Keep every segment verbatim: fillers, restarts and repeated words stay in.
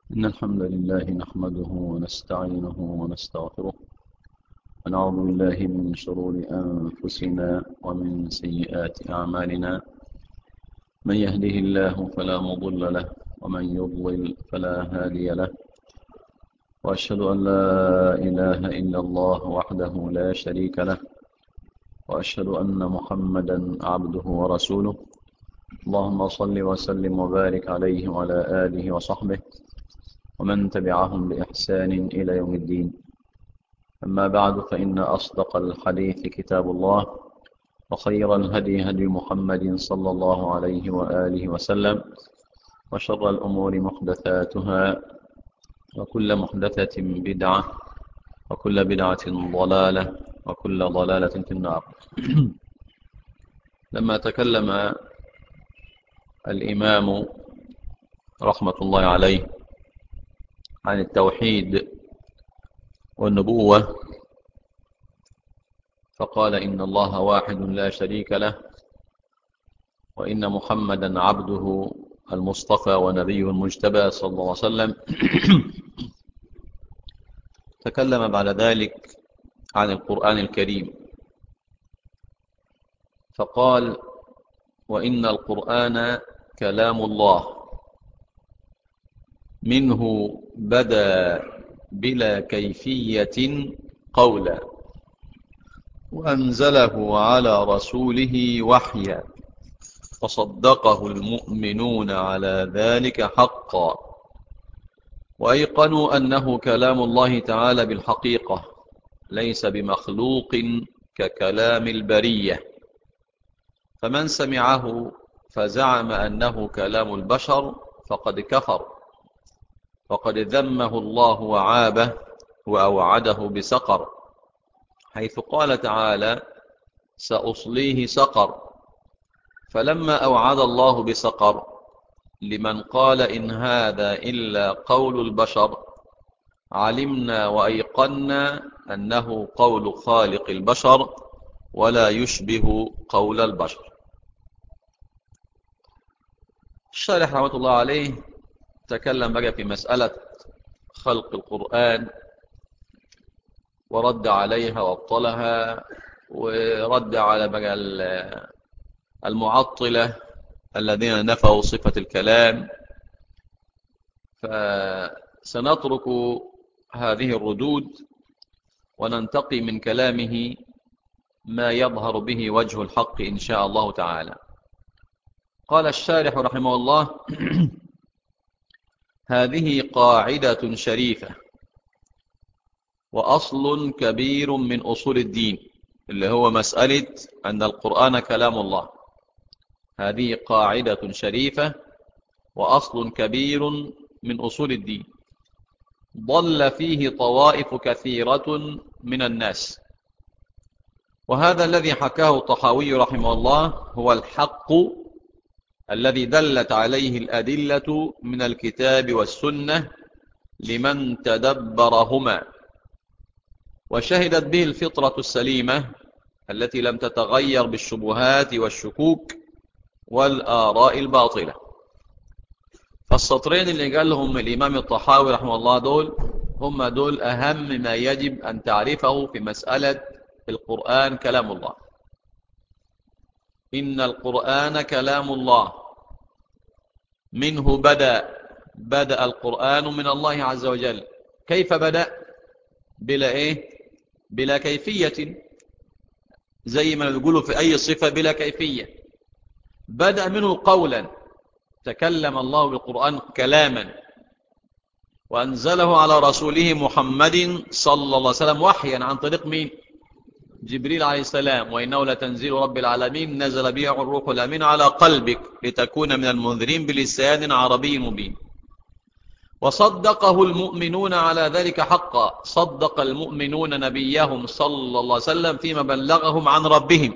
إن الحمد لله نحمده ونستعينه ونستغفره ونعوذ بالله من شرور أنفسنا ومن سيئات أعمالنا. من يهده الله فلا مضل له ومن يضلل فلا هادي له، وأشهد أن لا إله إلا الله وحده لا شريك له، وأشهد أن محمدا عبده ورسوله. اللهم صل وسلم وبارك عليه وعلى آله وصحبه ومن تبعهم بإحسان إلى يوم الدين. أما بعد، فإن أصدق الحديث كتاب الله، وخير الهدي هدي محمد صلى الله عليه وآله وسلم، وشر الأمور محدثاتها، وكل محدثة بدعة، وكل بدعة ضلالة، وكل ضلالة في النار. لما تكلم الإمام رحمة الله عليه عن التوحيد والنبوة فقال إن الله واحد لا شريك له، وإن محمدا عبده المصطفى ونبيه المجتبى صلى الله عليه وسلم. تكلم بعد ذلك عن القرآن الكريم فقال وإن القرآن كلام الله، منه بدا بلا كيفية قولا، وأنزله على رسوله وحيا، فصدقه المؤمنون على ذلك حقا، وأيقنوا أنه كلام الله تعالى بالحقيقة، ليس بمخلوق ككلام البرية. فمن سمعه فزعم أنه كلام البشر فقد كفر، وقد ذمه الله وعابه وأوعده بسقر، حيث قال تعالى سأصليه سقر. فلما أوعد الله بسقر لمن قال إن هذا إلا قول البشر، علمنا وأيقنا أنه قول خالق البشر ولا يشبه قول البشر. الشارح رحمة الله عليه تكلم بقى في مسألة خلق القرآن، ورد عليها وابطلها، ورد على بقى المعطلة الذين نفوا صفة الكلام. فسنترك هذه الردود وننتقي من كلامه ما يظهر به وجه الحق إن شاء الله تعالى. قال الشارح رحمه الله هذه قاعدة شريفة وأصل كبير من أصول الدين، اللي هو مسألة أن القرآن كلام الله. هذه قاعدة شريفة وأصل كبير من أصول الدين، ضل فيه طوائف كثيرة من الناس، وهذا الذي حكاه الطحاوي رحمه الله هو الحق الذي دلت عليه الأدلة من الكتاب والسنة لمن تدبرهما، وشهدت به الفطرة السليمة التي لم تتغير بالشبهات والشكوك والآراء الباطلة. فالسطرين اللي قالهم الإمام الطحاوي رحمه الله دول هم دول أهم ما يجب أن تعرفه في مسألة القرآن كلام الله. إن القرآن كلام الله، منه بدأ بدأ القرآن من الله عز وجل. كيف بدأ؟ بلا إيه؟ بلا كيفية، زي ما نقوله في أي صفة بلا كيفية. بدأ منه قولا، تكلم الله بالقرآن كلاما، وأنزله على رسوله محمد صلى الله عليه وسلم وحيا عن طريق مين؟ جبريل عليه السلام. وإنه لتنزيل رب العالمين نزل به الروح الأمين على قلبك لتكون من المنذرين بلسان عربي مبين. وصدقه المؤمنون على ذلك حقا، صدق المؤمنون نبيهم صلى الله عليه وسلم فيما بلغهم عن ربهم،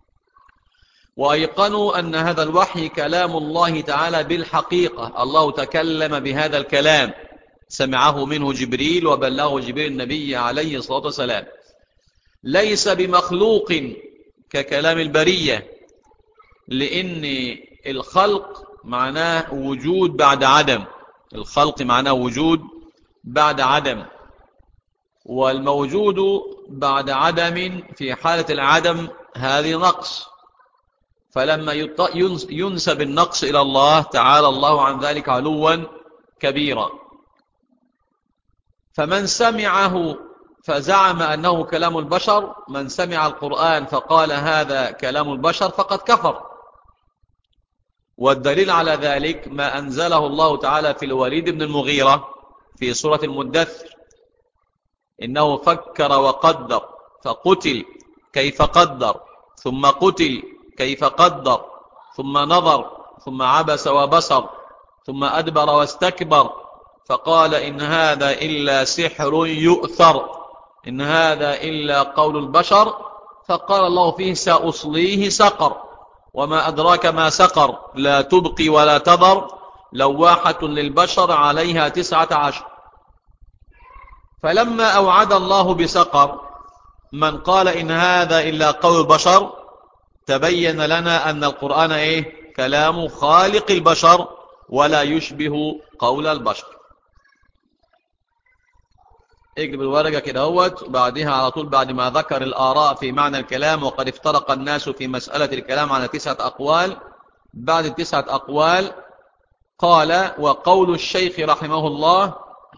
وأيقنوا أن هذا الوحي كلام الله تعالى بالحقيقة. الله تكلم بهذا الكلام، سمعه منه جبريل وبلغه جبريل النبي عليه الصلاة والسلام، ليس بمخلوق ككلام البرية، لأن الخلق معناه وجود بعد عدم، الخلق معناه وجود بعد عدم، والموجود بعد عدم في حالة العدم هذه نقص، فلما ينسب النقص إلى الله تعالى الله عن ذلك علوا كبيرا. فمن سمعه فزعم أنه كلام البشر، من سمع القرآن فقال هذا كلام البشر فقد كفر. والدليل على ذلك ما أنزله الله تعالى في الوليد بن المغيرة في سورة المدثر: إنه فكر وقدر فقتل كيف قدر ثم قتل كيف قدر ثم نظر ثم عبس وبصر ثم أدبر واستكبر فقال إن هذا إلا سحر يؤثر، إن هذا إلا قول البشر. فقال الله فيه: سأصليه سقر، وما أدراك ما سقر، لا تبقي ولا تذر، لواحة للبشر عليها تسعة عشر. فلما أوعد الله بسقر من قال إن هذا إلا قول البشر، تبين لنا أن القرآن إيه؟ كلام خالق البشر ولا يشبه قول البشر. اقلب الورقة كده اهوت، وبعدها على طول بعد ما ذكر الآراء في معنى الكلام وقد افترق الناس في مسألة الكلام على تسعة أقوال، بعد التسعة أقوال قال: وقول الشيخ رحمه الله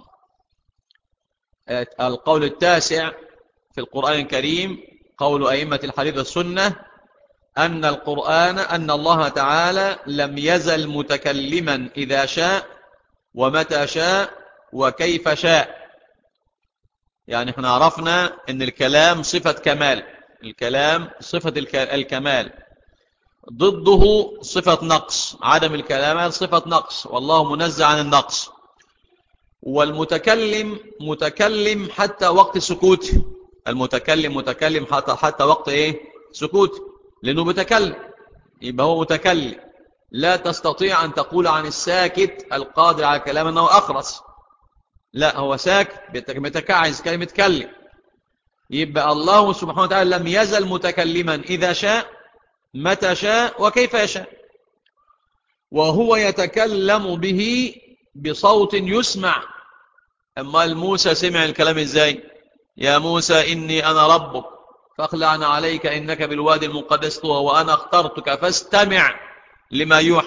القول التاسع في القرآن الكريم، قول أئمة الحديث والسنة، أن القرآن أن الله تعالى لم يزل متكلما إذا شاء ومتى شاء وكيف شاء. يعني احنا عرفنا أن الكلام صفة كمال، الكلام صفة الكمال، ضده صفة نقص، عدم الكلام صفة نقص، والله منزه عن النقص. والمتكلم متكلم حتى وقت سكوته، المتكلم متكلم حتى حتى وقت ايه؟ سكوته، لأنه متكلم، يبقى هو متكلم. لا تستطيع أن تقول عن الساكت القادر على كلام أنه أخرس، لا، هو ساكت متكعز كلمة تكلم. يبقى الله سبحانه وتعالى لم يزل متكلما إذا شاء متى شاء وكيف يشاء، وهو يتكلم به بصوت يسمع. أما موسى سمع الكلام إزاي؟ يا موسى إني أنا ربك فاخلعنا عليك إنك بالوادي المقدس طوى وأنا اخترتك فاستمع لما يوحى.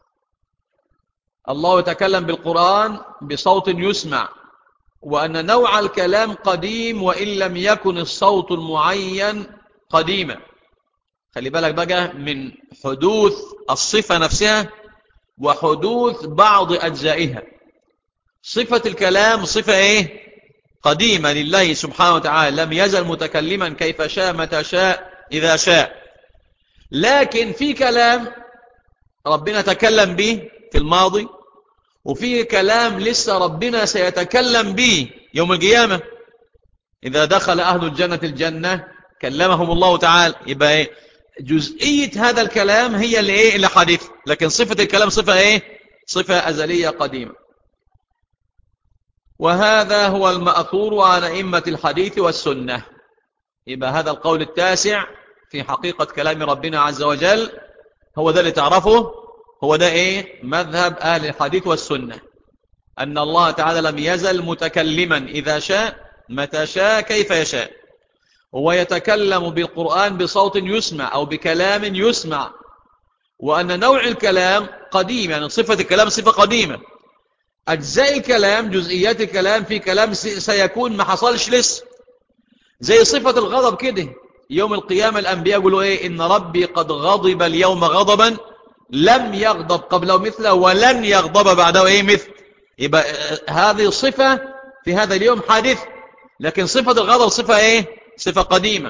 الله يتكلم بالقرآن بصوت يسمع، وأن نوع الكلام قديم وإن لم يكن الصوت المعين قديما. خلي بالك بقى من حدوث الصفة نفسها وحدوث بعض أجزائها. صفة الكلام صفة إيه؟ قديمة لله سبحانه وتعالى، لم يزل متكلما كيف شاء متى شاء إذا شاء. لكن في كلام ربنا تكلم به في الماضي، وفي كلام لسه ربنا سيتكلم به يوم القيامة إذا دخل أهل الجنة الجنة كلمهم الله تعالى. يبقى إيه؟ جزئية هذا الكلام هي اللي إيه؟ اللي حديث، لكن صفة الكلام صفة إيه؟ صفة أزلية قديمة. وهذا هو المأثور عن أئمة الحديث والسنة. يبقى هذا القول التاسع في حقيقة كلام ربنا عز وجل هو ده اللي تعرفه، هو ده إيه؟ مذهب أهل الحديث والسنة، أن الله تعالى لم يزل متكلما إذا شاء متى شاء كيف يشاء، هو يتكلم بالقرآن بصوت يسمع أو بكلام يسمع، وأن نوع الكلام قديم، يعني صفة الكلام صفة قديمة. أجزاء الكلام جزئيات الكلام في كلام سيكون ما حصلش لسه، زي صفة الغضب كده. يوم القيامة الأنبياء يقولوا إيه؟ إن ربي قد غضب اليوم غضبا لم يغضب قبله مثله ولن يغضب بعده إيه مثل. يبقى هذه صفة في هذا اليوم حادث، لكن صفة الغضب صفة إيه؟ صفة قديمة.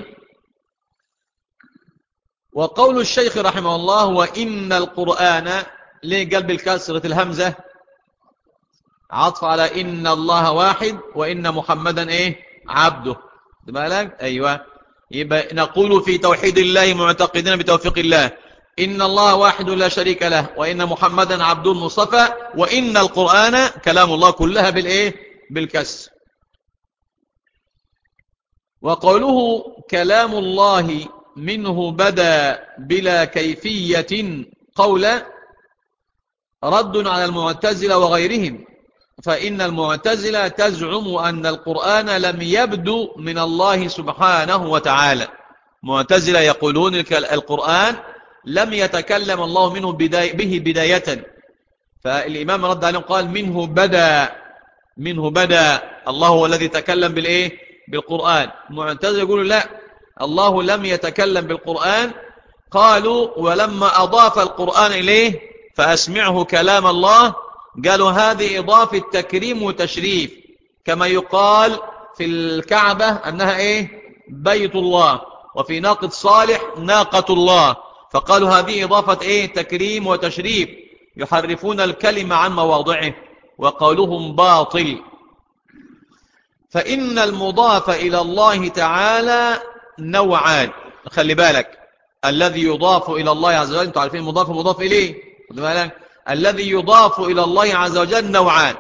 وقول الشيخ رحمه الله: وإن القرآن، ليه قلب الكسرة الهمزة؟ عطف على إن الله واحد وإن محمدا إيه؟ عبده. بالك؟ أيوة. يبقى نقول في توحيد الله معتقدين بتوفيق الله إن الله واحد لا شريك له وإن محمدا عبد المصطفى وإن القرآن كلام الله، كلها بالإيه؟ بالكسر. وقوله كلام الله منه بدا بلا كيفية قولا رد على المعتزلة وغيرهم، فإن المعتزلة تزعم أن القرآن لم يبدو من الله سبحانه وتعالى. معتزلة يقولون القرآن لم يتكلم الله منه بداية به بداية، فالإمام رد عليهم قال منه بدأ، منه بدأ، الله هو الذي تكلم بالإيه؟ بالقرآن. معتزلة يقولوا لا، الله لم يتكلم بالقرآن. قالوا ولما أضاف القرآن إليه فأسمعه كلام الله، قالوا هذه إضافة تكريم وتشريف، كما يقال في الكعبة أنها إيه؟ بيت الله، وفي ناقة صالح ناقة الله، فقالوا هذه إضافة إيه؟ تكريم وتشريف، يحرفون الكلمة عن مواضعه وقولهم باطل. فإن المضاف إلى الله تعالى نوعان، خلي بالك، الذي يضاف إلى الله عز وجل، انتم عارفين المضاف ومضاف إليه، خلي بالك، الذي يضاف إلى الله عز وجل نوعان: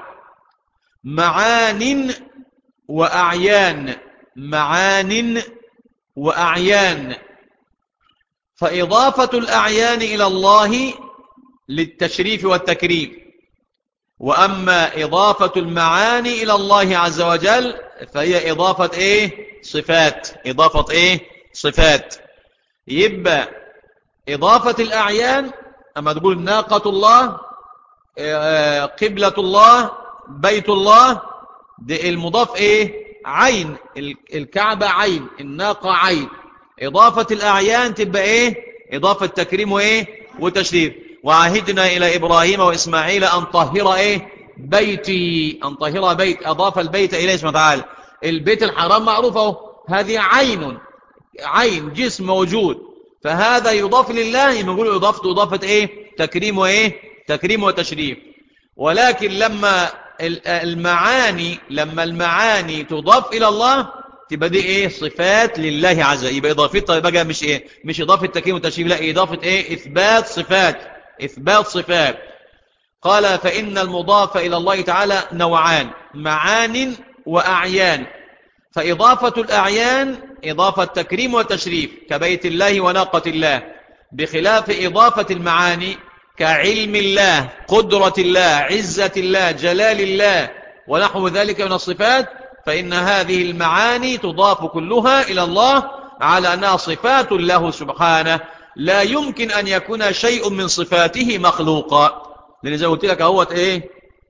معان وأعيان. معان وأعيان. فإضافة الأعيان إلى الله للتشريف والتكريم، وأما إضافة المعاني إلى الله عز وجل فهي إضافة إيه؟ صفات. إضافة إيه؟ صفات. يبقى إضافة الأعيان، أما تقول ناقة الله، قبلة الله، بيت الله، دي المضاف إيه؟ عين، الكعبة عين، الناقة عين. إضافة الأعيان تبقى إيه؟ إضافة تكريم وإيه؟ وتشريف. وعهدنا إلى إبراهيم وإسماعيل أن طهر إيه؟ بيتي، أن طهر بيت، أضاف البيت إليه سبحانه وتعالى. البيت الحرام معروفه، هذه عين، عين جسم موجود، فهذا يضاف لله، يقول إضافته إضافة إيه؟ تكريم وإيه؟ تكريم وتشريف. ولكن لما المعاني لما المعاني تضاف إلى الله تبقى دي إيه؟ صفات لله عز وجل، يبقى إضافتها بقى مش إيه؟ مش إضافة تكريم وتشريف، لا، إضافة إيه؟ إثبات صفات، إثبات صفات. قال فإن المضاف إلى الله تعالى نوعان: معان وأعيان. فإضافة الأعيان إضافة تكريم وتشريف كبيت الله وناقة الله، بخلاف إضافة المعاني كعلم الله، قدرة الله، عزة الله، جلال الله ونحو ذلك من الصفات، فإن هذه المعاني تضاف كلها إلى الله على أنها صفات له سبحانه، لا يمكن أن يكون شيء من صفاته مخلوقا. لأن زي قلت لك اهوت إيه؟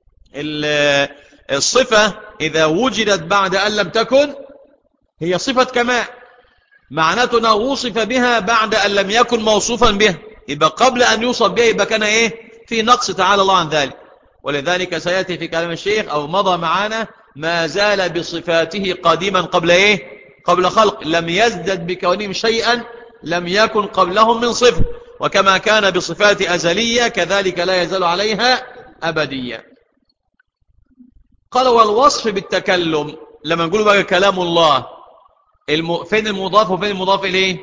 الصفة إذا وجدت بعد أن لم تكن هي صفة كمال، معناته أنه وصف بها بعد أن لم يكن موصوفا بها، يبقى قبل أن يوصف بها يبقى كان إيه؟ في نقص، تعالى الله عن ذلك. ولذلك سيأتي في كلام الشيخ أو مضى معنا ما زال بصفاته قديما قبل إيه؟ قبل خلق، لم يزدد بكونهم شيئا لم يكن قبلهم من صفة، وكما كان بصفات أزلية كذلك لا يزال عليها أبدية. قال والوصف بالتكلم، لما نقول بقى كلام الله، الم... فين المضاف وفين المضاف إليه؟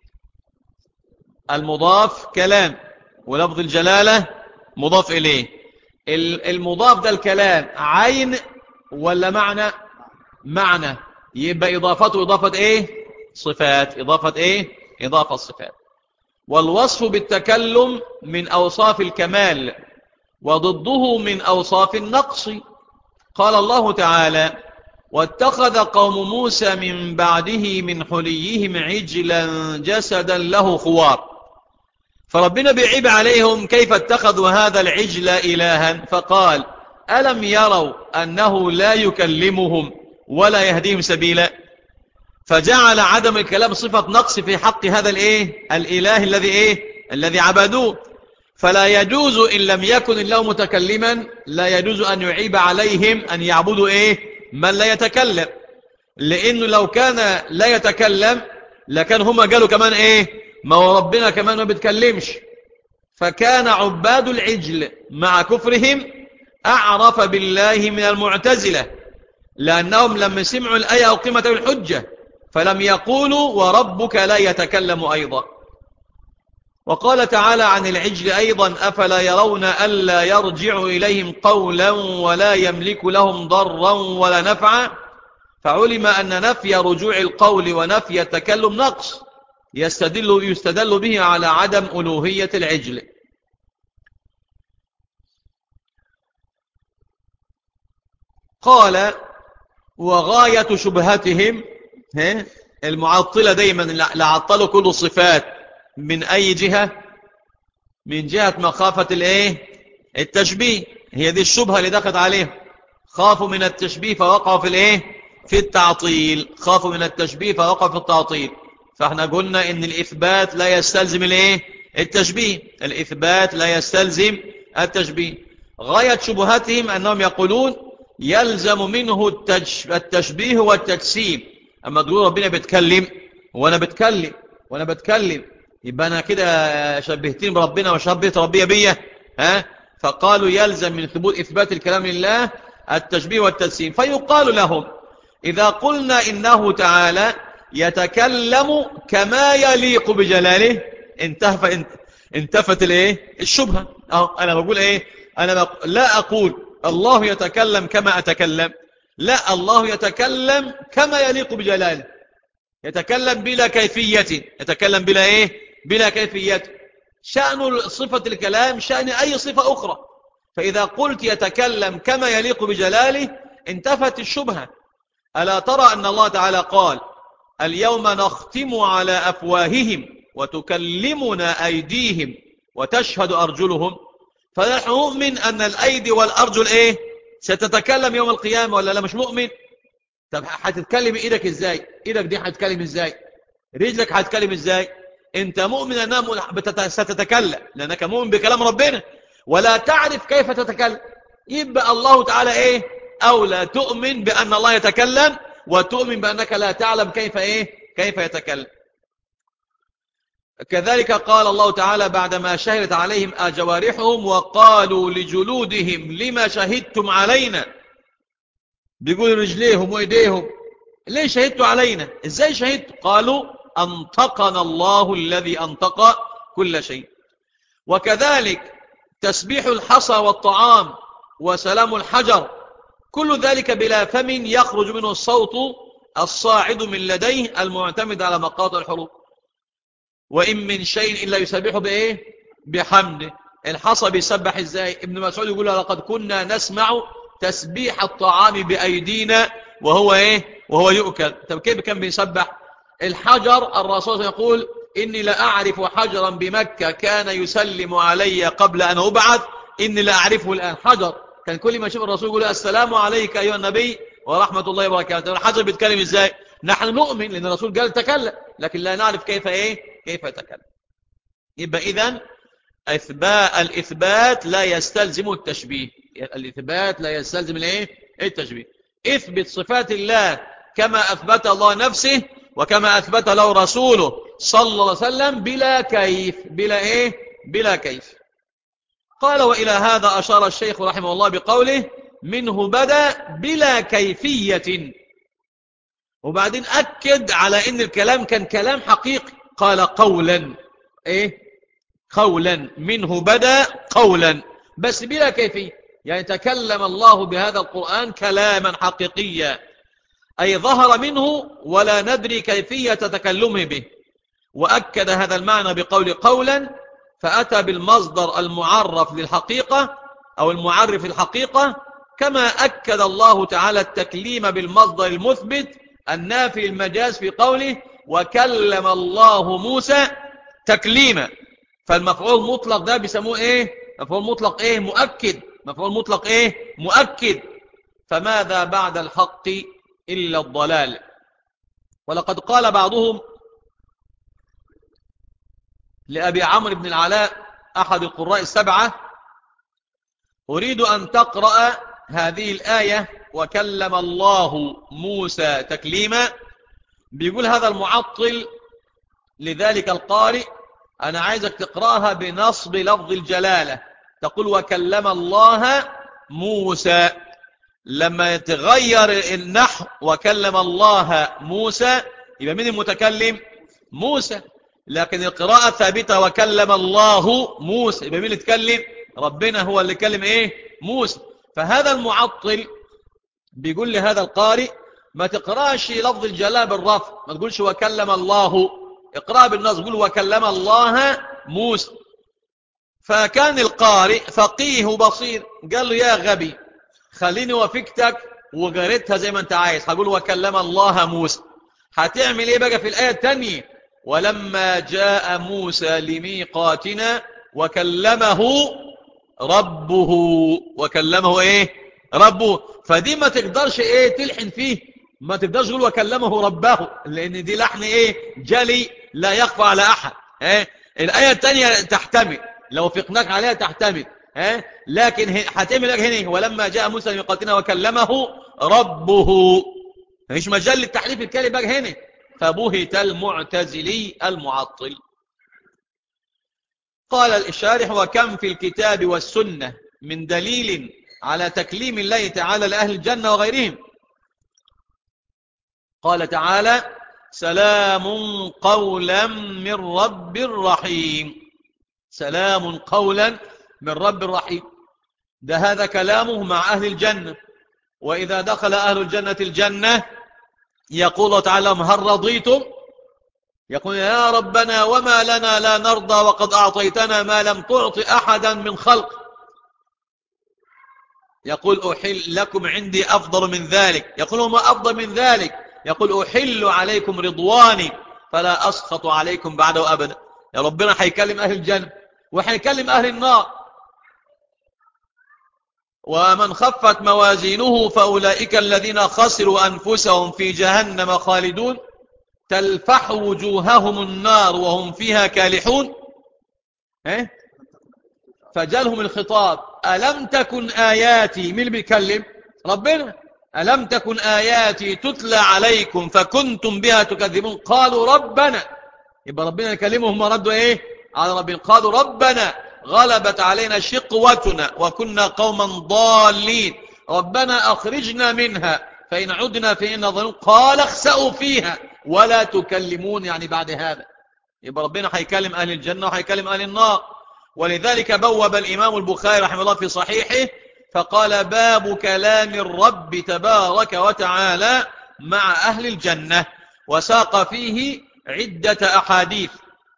المضاف كلام، ولفظ الجلالة مضاف إليه. المضاف ده الكلام عين ولا معنى؟ معنى، يبقى إضافته إضافة إيه؟ صفات. إضافة إيه؟ إضافة صفات. والوصف بالتكلم من أوصاف الكمال، وضده من أوصاف النقص. قال الله تعالى واتخذ قوم موسى من بعده من حليهم عجلا جسدا له خوار، فربنا بيعيب عليهم كيف اتخذوا هذا العجل إلها، فقال ألم يروا أنه لا يكلمهم ولا يهديهم سبيلا، فجعل عدم الكلام صفة نقص في حق هذا الإيه؟ الإله الذي إيه؟ الذي عبدوه. فلا يجوز إن لم يكن الله متكلما، لا يجوز أن يعيب عليهم أن يعبدوا إيه؟ من لا يتكلم، لأنه لو كان لا يتكلم لكان هم قالوا كمان إيه؟ ما هو ربنا كمان ما بيتكلمش. فكان عباد العجل مع كفرهم أعرف بالله من المعتزلة، لأنهم لما سمعوا الآية أقيمت الحجة فلم يقولوا وربك لا يتكلم أيضا. وقال تعالى عن العجل أيضا أفلا يرون ألا يرجع إليهم قولا ولا يملك لهم ضرا ولا نفعا، فعلم أن نفي رجوع القول ونفي التكلم نقص يستدل, يستدل به على عدم ألوهية العجل. قال وغاية شبهتهم، المعطلة دايما لعطلوا كل الصفات من أي جهة؟ من جهة مخافة الايه؟ التشبيه. هي دي الشبهة اللي دخلت عليهم، خافوا من التشبيه فوقعوا في الايه؟ في التعطيل. خافوا من التشبيه فوقعوا في التعطيل. فاحنا قلنا ان الإثبات لا يستلزم الايه؟ التشبيه. الإثبات لا يستلزم التشبيه. غاية شبهتهم أنهم يقولون يلزم منه التشبيه والتجسيم. أما تقول ربنا بيتكلم وأنا بتكلم وأنا بتكلم يبقى أنا كده شبهتين بربنا وشبهت ربي بيا، ها؟ فقالوا يلزم من ثبوت إثبات الكلام لله التشبيه والتجسيم. فيقال لهم إذا قلنا إنه تعالى يتكلم كما يليق بجلاله انتهى انتفت الايه؟ الشبهة. أه أنا بقول إيه؟ أنا بقول لا أقول الله يتكلم كما أتكلم، لا، الله يتكلم كما يليق بجلاله، يتكلم بلا كيفية. يتكلم بلا إيه؟ بلا كيفية. شأن صفة الكلام شأن أي صفة أخرى. فإذا قلت يتكلم كما يليق بجلاله انتفت الشبهة. ألا ترى أن الله تعالى قال اليوم نختم على أفواههم وتكلمنا أيديهم وتشهد أرجلهم. فنحن نؤمن أن الأيدي والأرجل إيه؟ ستتكلم يوم القيامة ولا لا؟ مش مؤمن؟ طب هتتكلم إيدك إزاي؟ إيدك دي هتتكلم إزاي؟ رجلك هتتكلم إزاي؟ أنت مؤمن أنها ستتكلم لأنك مؤمن بكلام ربنا ولا تعرف كيف تتكلم. يبقى الله تعالى إيه؟ أو لا تؤمن بأن الله يتكلم وتؤمن بأنك لا تعلم كيف إيه؟ كيف يتكلم. كذلك قال الله تعالى بعدما شهدت عليهم جوارحهم وقالوا لجلودهم لما شهدتم علينا. بيقول رجليهم وإيديهم ليه شهدتوا علينا؟ إزاي شهدتوا؟ قالوا أنطقنا الله الذي أنطق كل شيء. وكذلك تسبيح الحصى والطعام وسلام الحجر كل ذلك بلا فم يخرج منه الصوت الصاعد من لديه المعتمد على مقاطع الحروف. وإن من شيء إلا يسبح بإيه؟ بحمده. الحصى بيسبح إزاي؟ ابن مسعود يقول لقد كنا نسمع تسبيح الطعام بأيدينا وهو إيه؟ وهو يؤكل. طب كيف كان بيسبح؟ الحجر الرسول يقول إني لأعرف حجرا بمكة كان يسلم علي قبل أن أبعث إني لأعرفه الآن. حجر كان كل ما يشوف الرسول يقول السلام عليك أيها النبي ورحمة الله وبركاته. الحجر بيتكلم إزاي؟ نحن نؤمن لأن الرسول قال تكلم لكن لا نعرف كيف إيه؟ كيف يتكلم. يبقى إذن إثبات الإثبات لا يستلزم التشبيه. الإثبات لا يستلزم الإيه؟ التشبيه. اثبت صفات الله كما أثبت الله نفسه وكما أثبت له رسوله صلى الله عليه وسلم بلا كيف. بلا إيه؟ بلا كيف. قال وإلى هذا أشار الشيخ رحمه الله بقوله منه بدأ بلا كيفية. وبعدين أكد على إن الكلام كان كلام حقيقي. قال قولا إيه؟ قولا منه بدأ قولا بس بلا كيفية. يعني تكلم الله بهذا القرآن كلاما حقيقيا أي ظهر منه ولا ندري كيفية تكلمه به. وأكد هذا المعنى بقول قولا فأتى بالمصدر المعرف للحقيقة أو المعرف الحقيقة كما أكد الله تعالى التكليم بالمصدر المثبت النافي المجاز في قوله وكلم الله موسى تكليما. فالمفعول مطلق ده بيسموه ايه؟ مفعول مطلق ايه؟ مؤكد. مفعول مطلق ايه؟ مؤكد. فماذا بعد الحق إلا الضلال. ولقد قال بعضهم لأبي عمرو بن العلاء أحد القراء السبعة أريد أن تقرأ هذه الآية وكلم الله موسى تكليما. بيقول هذا المعطل لذلك القارئ أنا عايزك تقرأها بنصب لفظ الجلالة. تقول وكلم الله موسى. لما يتغير النحو وكلم الله موسى يبقى مين المتكلم؟ موسى. لكن القراءة ثابتة وكلم الله موسى يبقى مين اللي يتكلم؟ ربنا هو اللي يكلم ايه؟ موسى. فهذا المعطل بيقول لهذا القارئ ما تقراش لفظ الجلالة بالرفع، ما تقولش وكلم الله، اقرأ بالنصب قول وكلم الله موسى. فكان القارئ فقيه بصير قال له يا غبي خليني وفكتك وجريتها زي ما انت عايز، هقول وكلم الله موسى. هتعمل ايه بقى في الآية الثانية؟ ولما جاء موسى لميقاتنا وكلمه ربه. وكلمه ايه؟ ربه. فدي ما تقدرش ايه تلحن فيه، ما تقدرش تقول وكلمه ربه، لان دي لحن ايه جلي لا يخفى على احد. اه؟ الآية الثانية تحتمل، لو فقناك عليها تحتمل. اه؟ لكن هتعمل لك هنا ولما جاء موسى لميقاتنا وكلمه ربه، مفيش مجال للتحريف الكلمة هنا. فبهت المعتزلي المعطل. قال الشارح: وكم في الكتاب والسنة من دليل على تكليم الله تعالى لأهل الجنة وغيرهم. قال تعالى: سلام قولا من رب رحيم. سلام قولا من رب رحيم، ده هذا كلامه مع أهل الجنة. وإذا دخل أهل الجنة الجنة يقول تعالى: هل رضيتم؟ يقول: يا ربنا وما لنا لا نرضى وقد أعطيتنا ما لم تعط أحدا من خلق. يقول: أحل لكم عندي أفضل من ذلك. يقول: ما أفضل من ذلك؟ يقول: أحل عليكم رضواني فلا أسخط عليكم بعده أبدا. يا ربنا هيكلم أهل الجنة وهيكلم أهل النار. ومن خفت موازينه فأولئك الذين خسروا أنفسهم في جهنم خالدون تلفح وجوههم النار وهم فيها كالحون. إيه؟ فجالهم الخطاب: ألم تكن آياتي، مين اللي بيتكلم؟ ربنا. ألم تكن آياتي تتلى عليكم فكنتم بها تكذبون قالوا ربنا. يبقى ربنا يكلمهم ردوا إيه على ربنا؟ قالوا ربنا غلبت علينا شقوتنا وكنا قوما ضالين ربنا أخرجنا منها فإن عدنا فإنا ظالمون قال اخسأوا فيها ولا تكلمون. يعني بعد هذا يبقى ربنا هيكلم أهل الجنة وهيكلم أهل النار. ولذلك بوب الإمام البخاري رحمه الله في صحيحه فقال: باب كلام الرب تبارك وتعالى مع أهل الجنة، وساق فيه عدة أحاديث.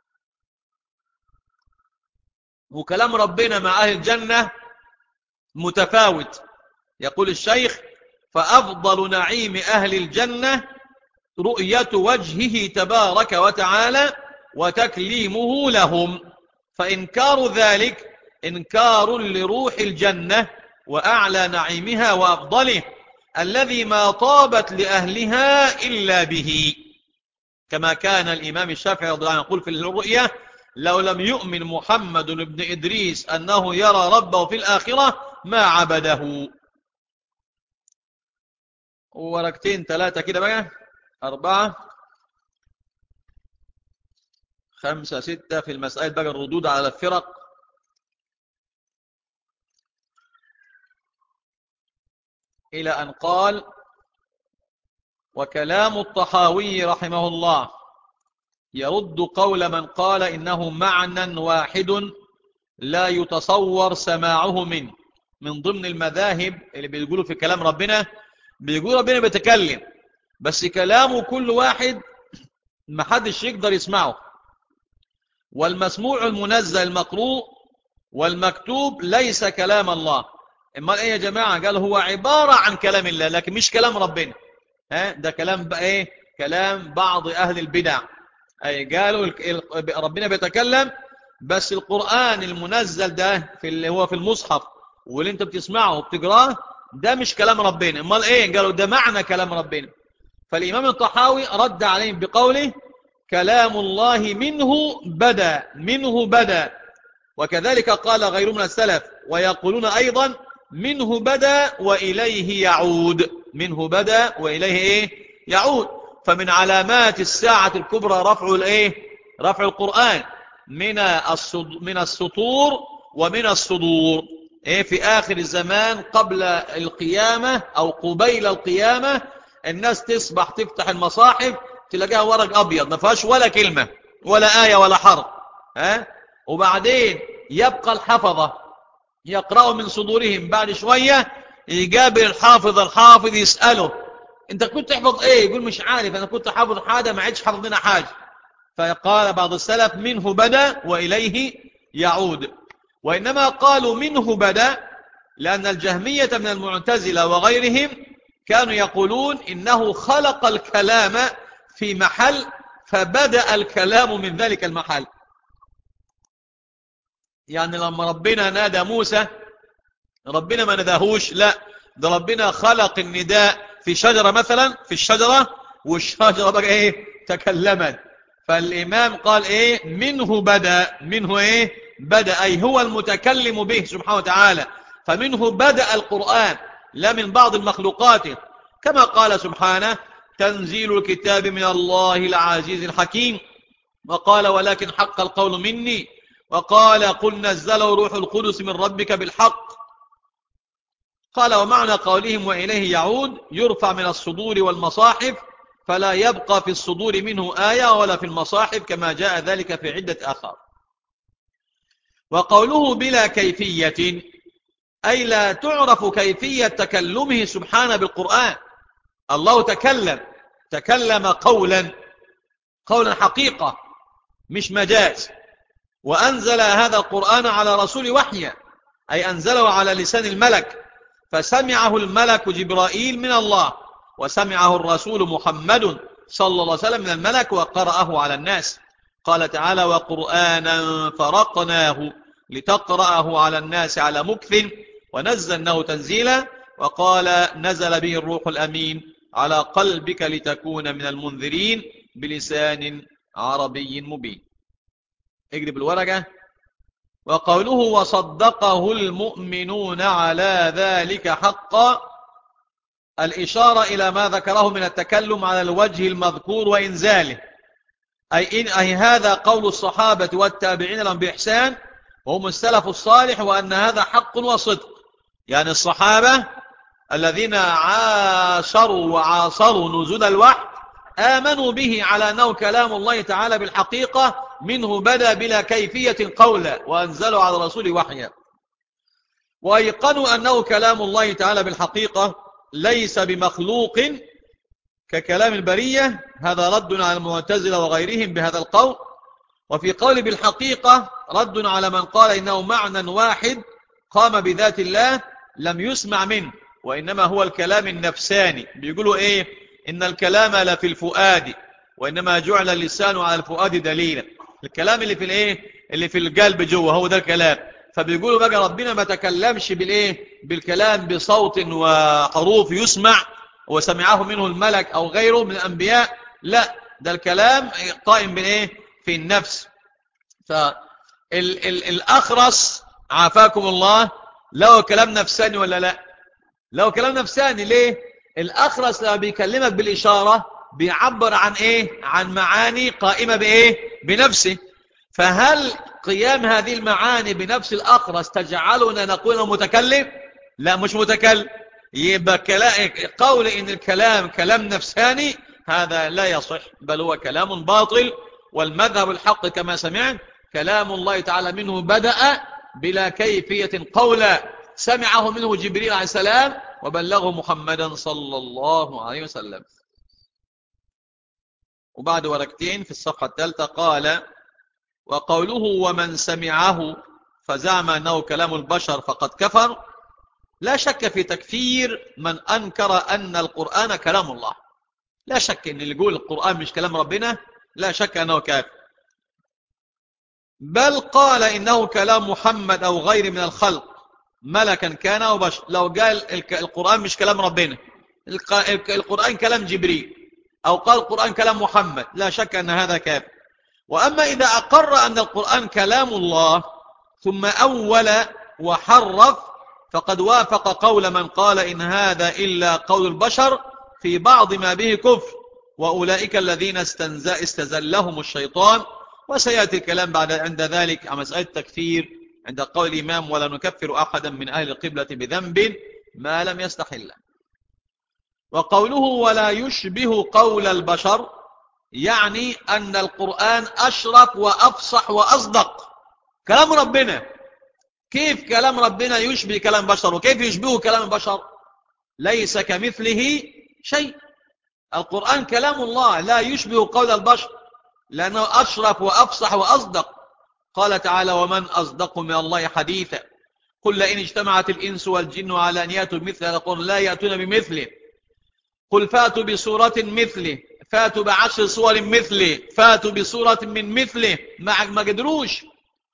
وكلام ربنا مع أهل الجنة متفاوت. يقول الشيخ: فأفضل نعيم أهل الجنة رؤية وجهه تبارك وتعالى وتكليمه لهم، فإنكار ذلك إنكار لروح الجنة وأعلى نعيمها وأفضله الذي ما طابت لأهلها إلا به. كما كان الإمام الشافعي رضي الله عنه يقول في الرؤية: لو لم يؤمن محمد بن إدريس أنه يرى ربه في الآخرة ما عبده. وركتين ثلاثة كده بقى، أربعة خمسة ستة في المسائل بقى، الردود على الفرق. إلى أن قال: وكلام الطحاوي رحمه الله يرد قول من قال إنه معنى واحد لا يتصور سماعه منه. من ضمن المذاهب اللي بيقولوا في كلام ربنا، بيقول ربنا بيتكلم بس كلامه كل واحد ما حدش يقدر يسمعه، والمسموع المنزل المقروء والمكتوب ليس كلام الله. اما ايه يا جماعة؟ قال هو عبارة عن كلام الله لكن مش كلام ربنا. ها ده كلام بقى ايه؟ كلام بعض اهل البدع. اي قالوا ربنا بيتكلم بس القرآن المنزل ده في اللي هو في المصحف واللي انت بتسمعه وبتقراه ده مش كلام ربنا. امال ايه؟ قالوا ده معنى كلام ربنا. فالامام الطحاوي رد عليهم بقوله: كلام الله منه بدا، منه بدا. وكذلك قال غير من السلف، ويقولون ايضا منه بدا واليه يعود. منه بدا واليه ايه؟ يعود. فمن علامات الساعة الكبرى رفع الايه؟ رفع القرآن من من السطور ومن الصدور. ايه في اخر الزمان قبل القيامة او قبيل القيامة الناس تصبح تفتح المصاحف تلاقيها ورق ابيض ما فيهاش ولا كلمة ولا آية ولا حرف. ها؟ وبعدين يبقى الحفظة يقرأوا من صدورهم. بعد شوية يقابل الحافظ الحافظ يسأله: انت كنت تحفظ ايه؟ يقول مش عارف، انا كنت حافظ حاجة ما عادش حافظ لنا حاجة. فقال بعض السلف: منه بدأ وإليه يعود. وإنما قالوا منه بدأ لأن الجهمية من المعتزلة وغيرهم كانوا يقولون إنه خلق الكلام في محل فبدأ الكلام من ذلك المحل. يعني لما ربنا نادى موسى ربنا ما نداهوش، لا، ده ربنا خلق النداء في شجرة مثلا، في الشجرة، والشجرة بقى ايه تكلمت. فالإمام قال ايه منه بدأ، منه ايه بدأ، أي هو المتكلم به سبحانه وتعالى، فمنه بدأ القرآن لا من بعض المخلوقات، كما قال سبحانه تنزيل الكتاب من الله العزيز الحكيم، وقال ولكن حق القول مني، وقال قل نزله روح القدس من ربك بالحق. قال ومعنى قولهم وإليه يعود يرفع من الصدور والمصاحف، فلا يبقى في الصدور منه آية ولا في المصاحف كما جاء ذلك في عدة آثار. وقوله بلا كيفية أي لا تعرف كيفية تكلمه سبحانه بالقرآن. الله تكلم تكلم قولا قولا حقيقة مش مجاز، وأنزل هذا القرآن على رسول وحيا، أي أنزله على لسان الملك، فسمعه الملك جبرائيل من الله، وسمعه الرسول محمد صلى الله عليه وسلم من الملك، وقرأه على الناس. قال تعالى وقرآنا فرقناه لتقرأه على الناس على مكث ونزلناه تنزيلا، وقال نزل به الروح الأمين على قلبك لتكون من المنذرين بلسان عربي مبين. اقلب الورقة. وقوله وصدقه المؤمنون على ذلك حقا، الإشارة إلى ما ذكره من التكلم على الوجه المذكور وإنزاله، أي, إن أي هذا قول الصحابة والتابعين لهم بإحسان وهم السلف الصالح، وأن هذا حق وصدق. يعني الصحابة الذين عاشروا وعاصروا نزول الوحي آمنوا به على أنه كلام الله تعالى بالحقيقة، منه بدأ بلا كيفية قولا وأنزلوا على الرسول وحيا، وأيقنوا أنه كلام الله تعالى بالحقيقة ليس بمخلوق ككلام البرية. هذا رد على المعتزلة وغيرهم بهذا القول. وفي قول بالحقيقة رد على من قال إنه معنى واحد قام بذات الله لم يسمع منه، وإنما هو الكلام النفساني. بيقولوا إيه إن الكلام لا في الفؤاد وإنما جعل اللسان على الفؤاد دليلا. الكلام اللي في الإيه اللي في القلب جوه هو ده الكلام. فبيقولوا بقى ربنا ما تكلمش بالإيه بالكلام بصوت وحروف يسمع وسمعه منه الملك أو غيره من الأنبياء، لا، ده الكلام قائم بالإيه في النفس. فالأخرس عافاكم الله له كلام نفساني ولا لا؟ له كلام نفساني. ليه؟ الأخرس لما بيكلمك بالإشارة بيعبر عن إيه عن معاني قائمة بإيه بنفسه. فهل قيام هذه المعاني بنفس الأخرس تجعلنا نقول متكلم؟ لا، مش متكلم. يبقى قول إن الكلام كلام نفساني هذا لا يصح، بل هو كلام باطل. والمذهب الحق كما سمعت كلام الله تعالى منه بدأ بلا كيفية قولا، سمعه منه جبريل عليه السلام وبلغه محمدا صلى الله عليه وسلم. وبعد ورقتين في الصفحة الثالثة قال وقوله ومن سمعه فزعم أنه كلام البشر فقد كفر. لا شك في تكفير من أنكر أن القرآن كلام الله. لا شك أن اللي يقول القرآن مش كلام ربنا لا شك أنه كافر. بل قال إنه كلام محمد أو غير من الخلق ملكا كان أو بشر. لو قال القرآن مش كلام ربنا، القرآن كلام جبريل، أو قال القرآن كلام محمد، لا شك أن هذا كافر. وأما إذا أقر أن القرآن كلام الله ثم أول وحرف فقد وافق قول من قال إن هذا إلا قول البشر في بعض ما به كفر، وأولئك الذين استزلهم الشيطان. وسيأتي الكلام بعد عند ذلك عن مسألة التكفير عند قول الإمام ولا نكفر أحدا من أهل القبلة بذنب ما لم يستحله. وقوله ولا يشبه قول البشر يعني أن القرآن أشرف وأفصح وأصدق. كلام ربنا، كيف كلام ربنا يشبه كلام بشر؟ وكيف يشبه كلام البشر؟ ليس كمثله شيء. القرآن كلام الله لا يشبه قول البشر لأنه أشرف وأفصح وأصدق. قال تعالى ومن أصدق من الله حديثا قل لئن اجتمعت الإنس والجن على أن يأتوا بمثل هذا القرآن لا يأتون بمثله قل فاتوا بسورة مثله، فاتوا بعشر صور مثله، فاتوا بسورة من مثله، ما ما قدروش.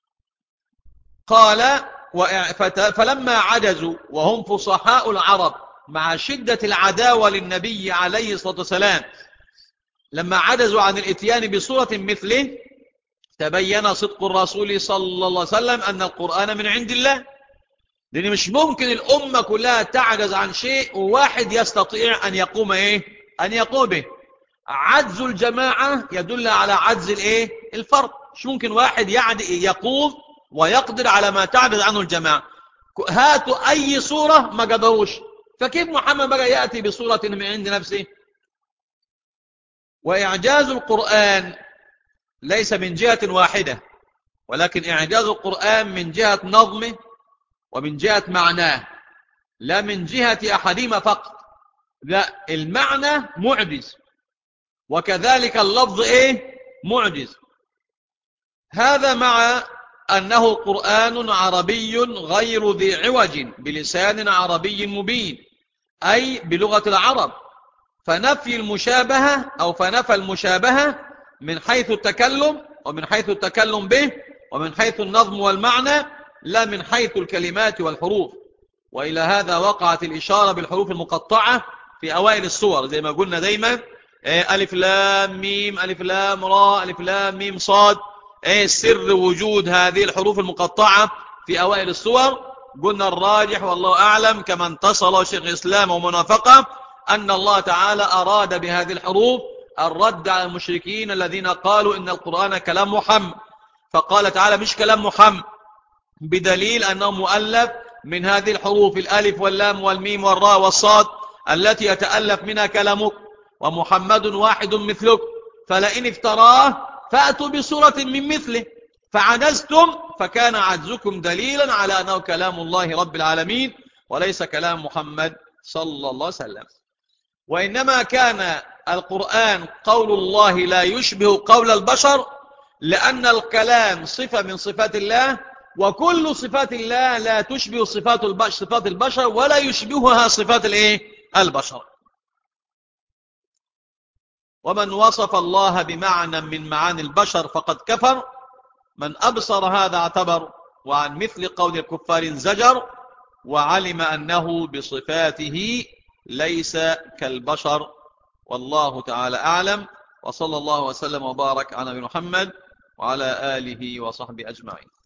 قال فلما عجزوا وهم فصحاء العرب مع شدة العداوة للنبي عليه الصلاة والسلام، لما عجزوا عن الاتيان بسورة مثله تبين صدق الرسول صلى الله عليه وسلم أن القرآن من عند الله. لأن مش ممكن الأمة كلها تعجز عن شيء وواحد يستطيع أن يقوم إيه؟ أن يقوم به. عجز الجماعة يدل على عجز الإيه؟ الفرد. مش ممكن واحد يقوم ويقدر على ما تعجز عنه الجماعة. هاتوا أي صورة ما قدروش، فكيف محمد بقى يأتي بصورة من عند نفسه؟ وإعجاز القرآن ليس من جهة واحدة، ولكن إعجاز القرآن من جهة نظمه ومن جهة معناه، لا من جهة أحدهما فقط. لا، المعنى معجز وكذلك اللفظ إيه؟ معجز. هذا مع أنه قرآن عربي غير ذي عوج بلسان عربي مبين، أي بلغة العرب، فنفي المشابهة أو فنفى المشابهة من حيث التكلم ومن حيث التكلم به ومن حيث النظم والمعنى، لا من حيث الكلمات والحروف. وإلى هذا وقعت الإشارة بالحروف المقطعة في أوائل السور، زي ما قلنا دايما ألف لام ميم، ألف لام را، ألف لام ميم صاد. سر وجود هذه الحروف المقطعة في أوائل السور قلنا الراجح والله أعلم كما انتصل شيخ الإسلام ومنافقة أن الله تعالى أراد بهذه الحروف الرد على المشركين الذين قالوا إن القرآن كلام محمد، فقال تعالى مش كلام محمد، بدليل أنه مؤلف من هذه الحروف الألف واللام والميم والراء والصاد التي يتألف منها كلامك، ومحمد واحد مثلك، فلئن افتراه فأتوا بسورة من مثله، فعجزتم فكان عجزكم دليلا على أنه كلام الله رب العالمين وليس كلام محمد صلى الله عليه وسلم. وإنما كان القرآن قول الله لا يشبه قول البشر، لأن الكلام صفة من صفات الله، وكل صفات الله لا تشبه صفات البشر, صفات البشر ولا يشبهها صفات الايه؟ البشر. ومن وصف الله بمعنى من معاني البشر فقد كفر، من أبصر هذا اعتبر، وعن مثل قول الكفار انزجر، وعلم أنه بصفاته ليس كالبشر. والله تعالى أعلم، وصلى الله وسلم وبارك على نبينا محمد وعلى آله وصحبه أجمعين.